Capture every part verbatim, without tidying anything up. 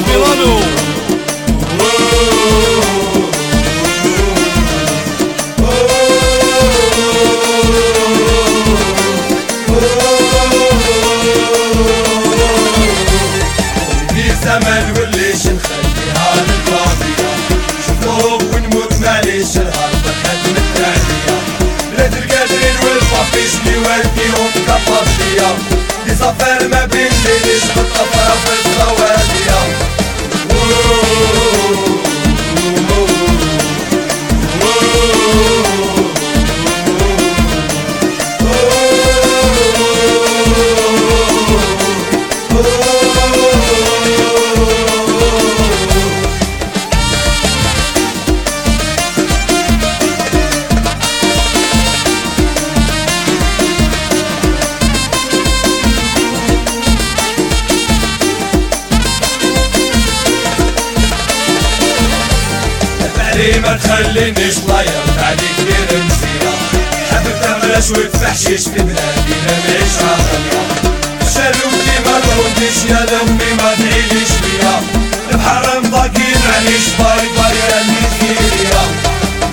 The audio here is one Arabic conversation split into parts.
ميلانو. زمان وليش نخليها للقاضية، شوفوك ونموت معليش الهرب الحد التالية. بلاد القادرين والفافيش اللي والديهم كاباضية، دي صفار ما بين ليش بالطفرة في الزوالية. ما تخلينيش لاير بعدك دير مزية، حبك تملاش وتفحشيش في بلادي لا نعيش عالية. شالوتي ما ترديش يا لمي ما تعيليش بيا، البحر مضاكي معليش بارك بارك يا نيجيريا.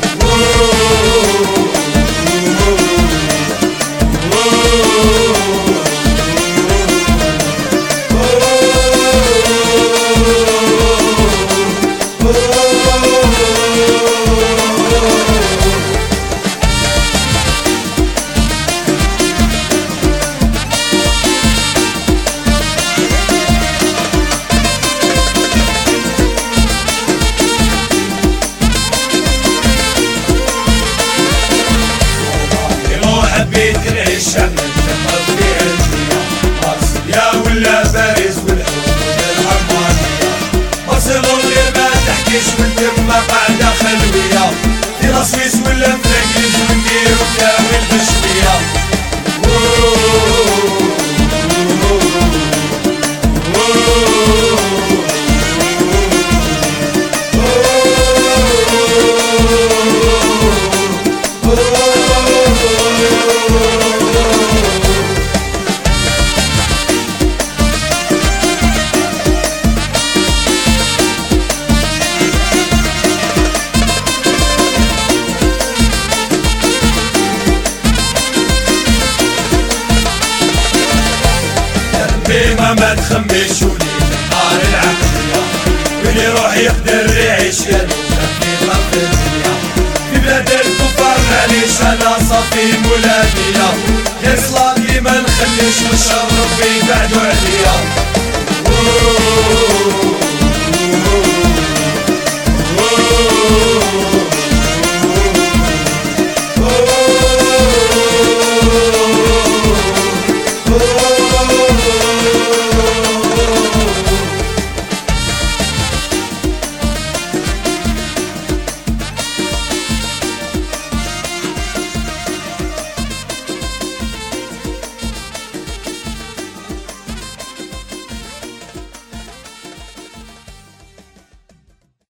حبيت نعيش عمل تمر في عندية، مارسيليا ولا باريس والحب ولا العمانية. برشلونة غير ما تحكيش والتما قاعدة خلوية، في لا سويس ولا في الانجليز ونديرو كامل بشوية. بيما ما تخمش وليد نهار العقلية، وين يروح يقدر يعيش يا دوبك في ضرب الدنيا. في بلاد الكفار معليش انا صافي مولانية، غير صلاتي ما نخليش والشر ربي يبعدو عليا.